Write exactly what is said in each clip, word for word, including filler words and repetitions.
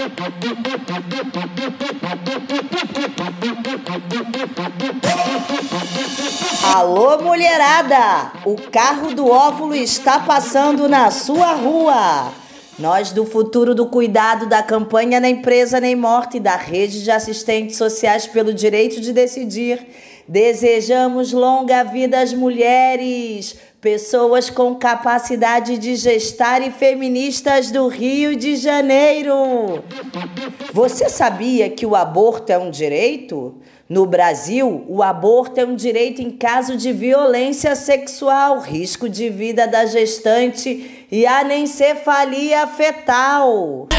Alô, mulherada! O carro do óvulo está passando na sua rua. Nós do Futuro do Cuidado, da campanha Nem Presa Nem Morta e da Rede de Assistentes Sociais pelo Direito de Decidir, desejamos longa vida às mulheres, pessoas com capacidade de gestar e feministas do Rio de Janeiro. Você sabia que o aborto é um direito? No Brasil, o aborto é um direito em caso de violência sexual, risco de vida da gestante e anencefalia fetal.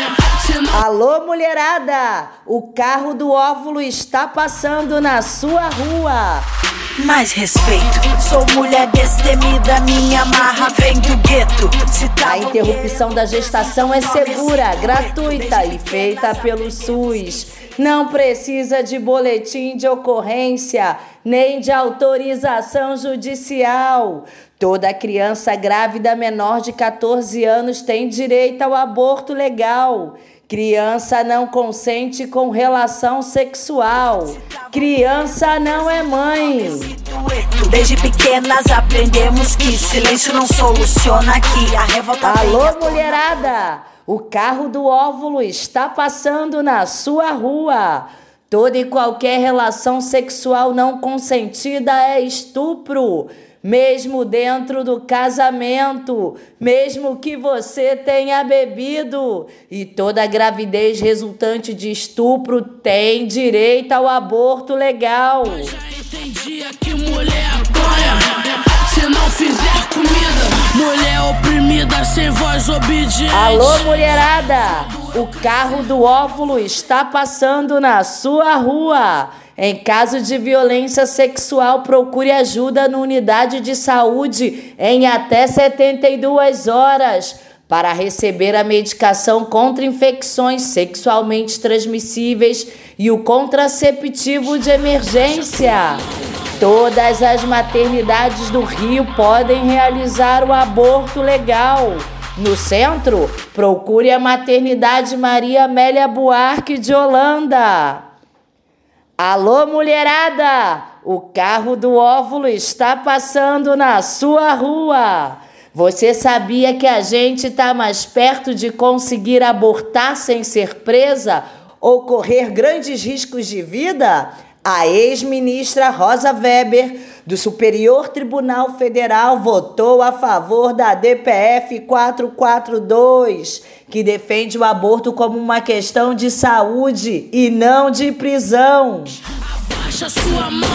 Alô, mulherada! O carro do óvulo está passando na sua rua. Mais respeito, sou mulher destemida, minha marra vem do gueto. A interrupção da gestação é segura, gratuita e feita pelo SUS. Não precisa de boletim de ocorrência, nem de autorização judicial. Toda criança grávida menor de catorze anos tem direito ao aborto legal. Criança não consente com relação sexual. Criança não é mãe. Desde pequenas aprendemos que silêncio não soluciona aqui. A revolta. Alô, mulherada! O carro do óvulo está passando na sua rua. Toda e qualquer relação sexual não consentida é estupro. Mesmo dentro do casamento, mesmo que você tenha bebido. E toda gravidez resultante de estupro tem direito ao aborto legal. Eu já entendi que mulher apanha se não fizer comida. Mulher oprimida, sem voz obediente. Alô, mulherada! O carro do óvulo está passando na sua rua. Em caso de violência sexual, procure ajuda na unidade de saúde em até setenta e duas horas para receber a medicação contra infecções sexualmente transmissíveis e o contraceptivo de emergência. Todas as maternidades do Rio podem realizar o aborto legal. No centro, procure a maternidade Maria Amélia Buarque de Holanda. Alô, mulherada! O carro do óvulo está passando na sua rua. Você sabia que a gente está mais perto de conseguir abortar sem ser presa ou correr grandes riscos de vida? A ex-ministra Rosa Weber, do Superior Tribunal Federal, votou a favor da D P F quatrocentos e quarenta e dois, que defende o aborto como uma questão de saúde e não de prisão. Abaixa sua mão.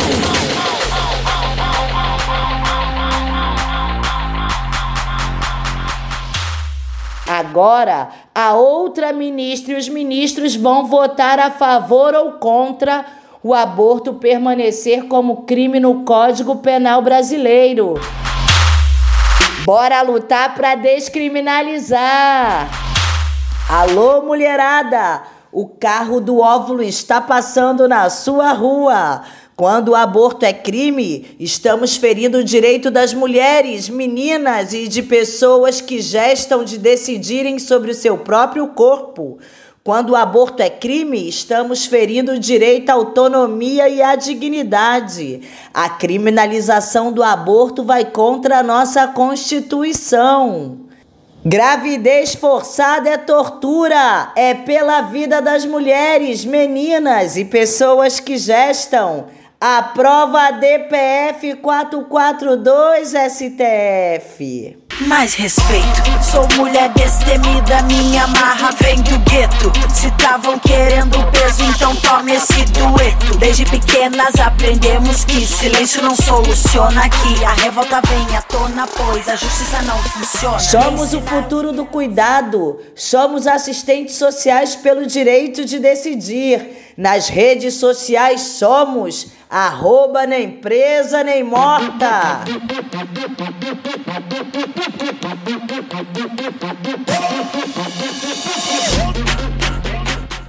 Agora, a outra ministra e os ministros vão votar a favor ou contra o aborto permanecer como crime no Código Penal brasileiro. Bora lutar para descriminalizar. Alô, mulherada! O carro do óvulo está passando na sua rua. Quando o aborto é crime, estamos ferindo o direito das mulheres, meninas e de pessoas que gestam de decidirem sobre o seu próprio corpo. Quando o aborto é crime, estamos ferindo o direito à autonomia e à dignidade. A criminalização do aborto vai contra a nossa Constituição. Gravidez forçada é tortura, é pela vida das mulheres, meninas e pessoas que gestam. Aprova a D P F quatrocentos e quarenta e dois, S T F. Mais respeito, sou mulher destemida, minha marra vem do gueto. Se tavam querendo peso, então tome esse dueto. Desde pequenas aprendemos que silêncio não soluciona aqui. A revolta vem à tona, pois a justiça não funciona. Somos o futuro do cuidado, somos assistentes sociais pelo direito de decidir. Nas redes sociais somos arroba nem presa nem morta. Oh!